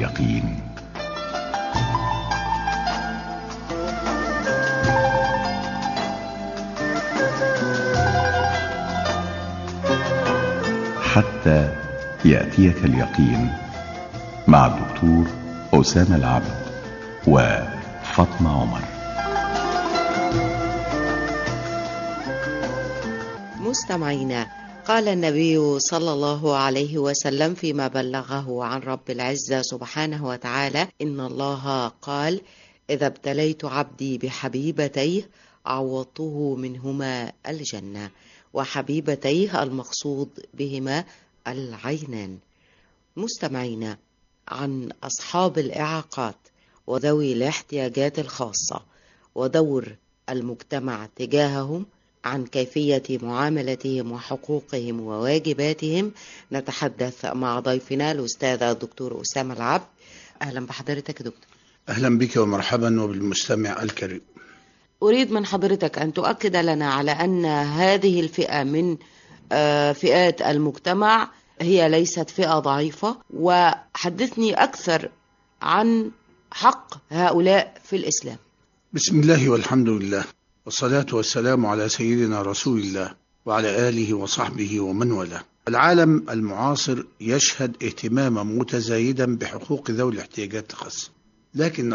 اليقين. حتى يأتيك اليقين مع الدكتور أسامة العبد وفاطمة عمر. مستمعينا، قال النبي صلى الله عليه وسلم فيما بلغه عن رب العزة سبحانه وتعالى: إن الله قال: إذا ابتليت عبدي بحبيبتيه عوضته منهما الجنة. وحبيبتيه المقصود بهما العينان. مستمعينا، عن أصحاب الإعاقات وذوي الاحتياجات الخاصة ودور المجتمع تجاههم، عن كيفية معاملتهم وحقوقهم وواجباتهم، نتحدث مع ضيفنا الأستاذ الدكتور أسامة العبد. أهلا بحضرتك يا دكتور. أهلا بك ومرحبا وبالمستمع الكريم. أريد من حضرتك أن تؤكد لنا على أن هذه الفئة من فئات المجتمع هي ليست فئة ضعيفة، وحدثني أكثر عن حق هؤلاء في الإسلام. بسم الله والحمد لله، والصلاة والسلام على سيدنا رسول الله وعلى آله وصحبه ومن والاه. العالم المعاصر يشهد اهتماما متزايدا بحقوق ذوي الاحتياجات الخاصة، لكن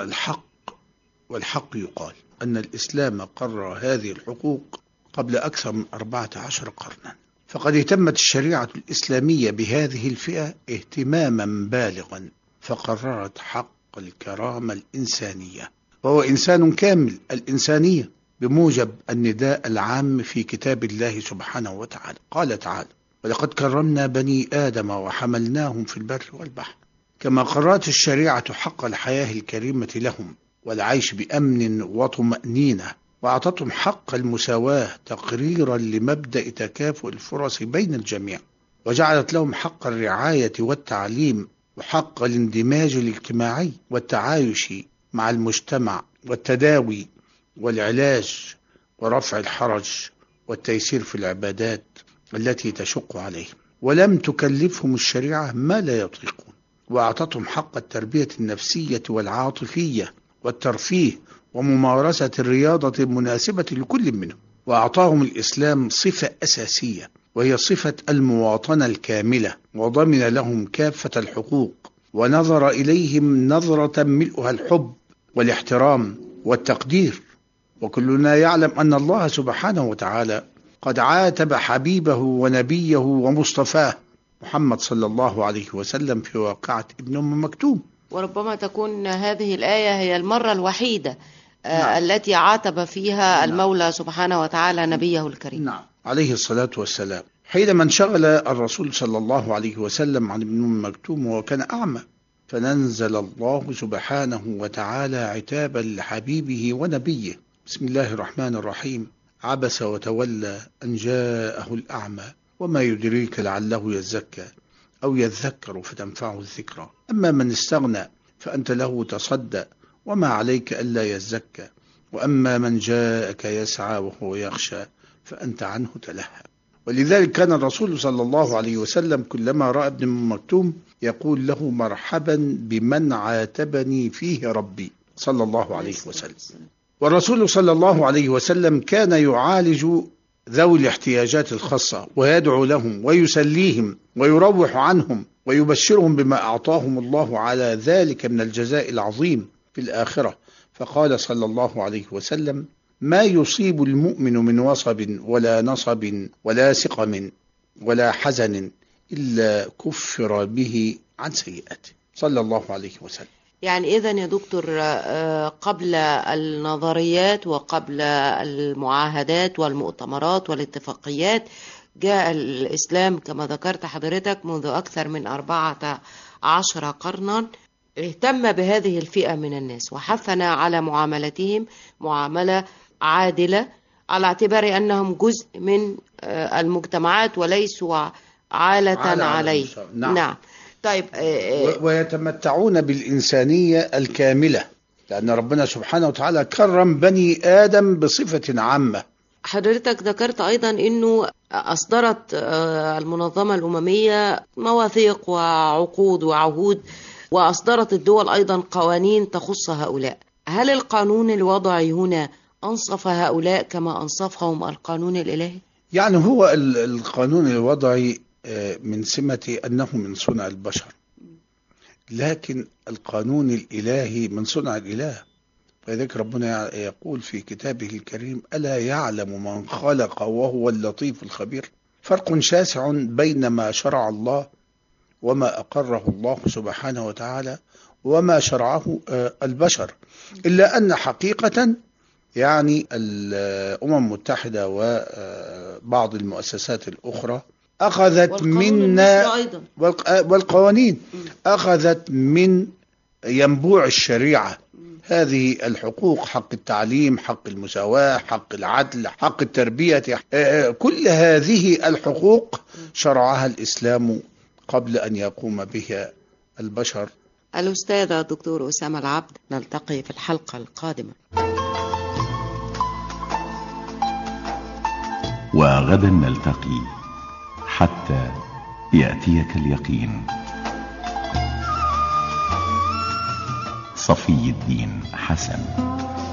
والحق يقال أن الإسلام قرر هذه الحقوق قبل أكثر من 14 قرنا، فقد اهتمت الشريعة الإسلامية بهذه الفئة اهتماما بالغا، فقررت حق الكرامة الإنسانية، وهو إنسان كامل الإنسانية بموجب النداء العام في كتاب الله سبحانه وتعالى. قال تعالى: ولقد كرمنا بني آدم وحملناهم في البر والبحر. كما قررت الشريعة حق الحياة الكريمة لهم والعيش بأمن وطمأنينة، وأعطتهم حق المساواة تقريرا لمبدأ تكافؤ الفرص بين الجميع، وجعلت لهم حق الرعاية والتعليم وحق الاندماج الاجتماعي والتعايش مع المجتمع والتداوي والعلاج ورفع الحرج والتيسير في العبادات التي تشق عليهم، ولم تكلفهم الشريعة ما لا يطيقون، وأعطتهم حق التربية النفسية والعاطفية والترفيه وممارسة الرياضة المناسبة لكل منهم. وأعطاهم الإسلام صفة أساسية، وهي صفة المواطنة الكاملة، وضمن لهم كافة الحقوق، ونظر إليهم نظرة ملؤها الحب والاحترام والتقدير. وكلنا يعلم أن الله سبحانه وتعالى قد عاتب حبيبه ونبيه ومصطفاه محمد صلى الله عليه وسلم في واقعة ابن أم مكتوم، وربما تكون هذه الآية هي المرة الوحيدة التي عاتب فيها المولى سبحانه وتعالى نبيه الكريم عليه الصلاة والسلام، حينما انشغل الرسول صلى الله عليه وسلم عن ابن أم مكتوم وهو كان أعمى، فنزل الله سبحانه وتعالى عتابا لحبيبه ونبيه. بسم الله الرحمن الرحيم: عبس وتولى أن جاءه الأعمى وما يدريك لعله يزكى أو يذكر فتنفعه الذكرى، أما من استغنى فأنت له تصدى وما عليك ألا يزكى، وأما من جاءك يسعى وهو يخشى فأنت عنه تلهى. ولذلك كان الرسول صلى الله عليه وسلم كلما رأى ابن أم مكتوم يقول له: مرحبا بمن عاتبني فيه ربي، صلى الله عليه وسلم. والرسول صلى الله عليه وسلم كان يعالج ذوي الاحتياجات الخاصة ويدعو لهم ويسليهم ويروح عنهم ويبشرهم بما أعطاهم الله على ذلك من الجزاء العظيم في الآخرة. فقال صلى الله عليه وسلم: ما يصيب المؤمن من وصب ولا نصب ولا سقم ولا حزن إلا كفر به عن سيئاته، صلى الله عليه وسلم. يعني إذن يا دكتور، قبل النظريات وقبل المعاهدات والمؤتمرات والاتفاقيات جاء الإسلام كما ذكرت حضرتك منذ أكثر من 14 قرنا، اهتم بهذه الفئة من الناس وحثنا على معاملتهم معاملة عادلة، على اعتبار أنهم جزء من المجتمعات وليسوا عالة عليه. نعم. طيب، ويتمتعون بالإنسانية الكاملة، لأن ربنا سبحانه وتعالى كرم بني آدم بصفة عامة. حضرتك ذكرت أيضا أنه أصدرت المنظمة الأممية مواثيق وعقود وعهود وأصدرت الدول أيضا قوانين تخص هؤلاء. هل القانون الوضعي هنا أنصف هؤلاء كما أنصفهم القانون الإلهي؟ يعني هو القانون الوضعي من سمته أنه من صنع البشر، لكن القانون الإلهي من صنع الإله. فذلك ربنا يقول في كتابه الكريم: ألا يعلم من خلق وهو اللطيف الخبير. فرق شاسع بين ما شرع الله وما أقره الله سبحانه وتعالى وما شرعه البشر، إلا أن حقيقة يعني الأمم المتحدة وبعض المؤسسات الأخرى أخذت منا والقوانين أخذت من ينبوع الشريعة هذه الحقوق: حق التعليم، حق المساواة، حق العدل، حق التربية، كل هذه الحقوق شرعها الإسلام قبل أن يقوم بها البشر. الأستاذ الدكتور أسامة العبد، نلتقي في الحلقة القادمة. وغدا نلتقي حتى يأتيك اليقين. صفي الدين حسن.